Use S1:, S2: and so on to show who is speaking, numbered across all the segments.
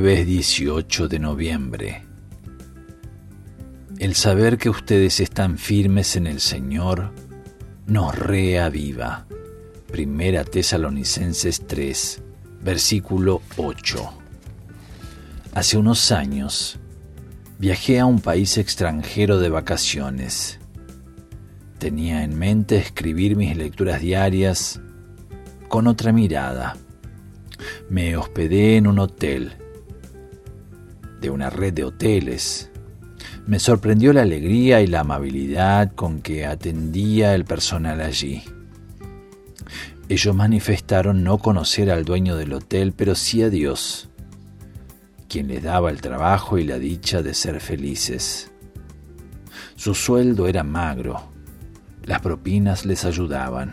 S1: Jueves 18 de noviembre. El saber que ustedes están firmes en el Señor nos reaviva. Primera Tesalonicenses 3, versículo 8. Hace unos años viajé a un país extranjero de vacaciones. Tenía en mente escribir mis lecturas diarias con otra mirada. Me hospedé en un hotel de una red de hoteles. Me sorprendió la alegría y la amabilidad con que atendía el personal allí. Ellos manifestaron no conocer al dueño del hotel, pero sí a Dios, quien les daba el trabajo y la dicha de ser felices. Su sueldo era magro, las propinas les ayudaban.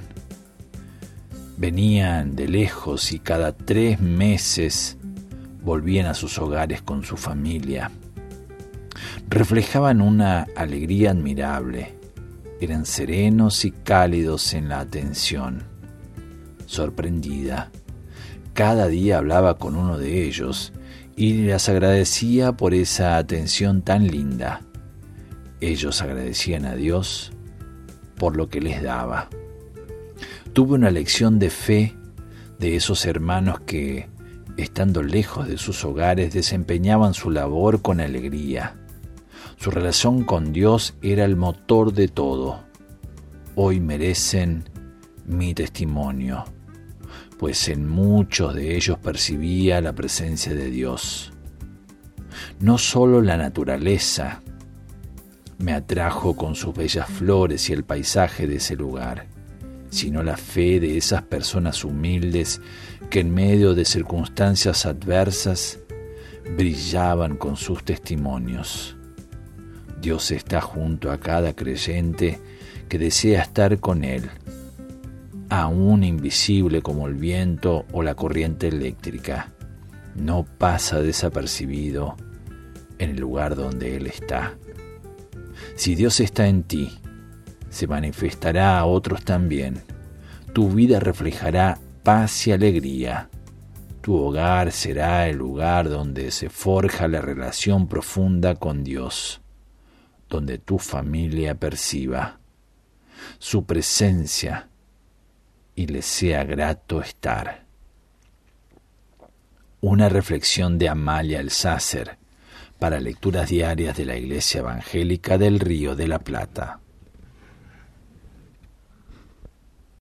S1: Venían de lejos y cada 3 meses volvían a sus hogares con su familia. Reflejaban una alegría admirable. Eran serenos y cálidos en la atención. Sorprendida, cada día hablaba con uno de ellos y les agradecía por esa atención tan linda. Ellos agradecían a Dios por lo que les daba. Tuve una lección de fe de esos hermanos que, estando lejos de sus hogares, desempeñaban su labor con alegría. Su relación con Dios era el motor de todo. Hoy merecen mi testimonio, pues en muchos de ellos percibía la presencia de Dios. No solo la naturaleza me atrajo con sus bellas flores y el paisaje de ese lugar, sino la fe de esas personas humildes que en medio de circunstancias adversas brillaban con sus testimonios. Dios está junto a cada creyente que desea estar con Él, aún invisible como el viento o la corriente eléctrica. No pasa desapercibido en el lugar donde Él está. Si Dios está en ti, se manifestará a otros también. Tu vida reflejará paz y alegría. Tu hogar será el lugar donde se forja la relación profunda con Dios, donde tu familia perciba su presencia y le sea grato estar. Una reflexión de Amalia Alcácer para lecturas diarias de la Iglesia Evangélica del Río de la Plata.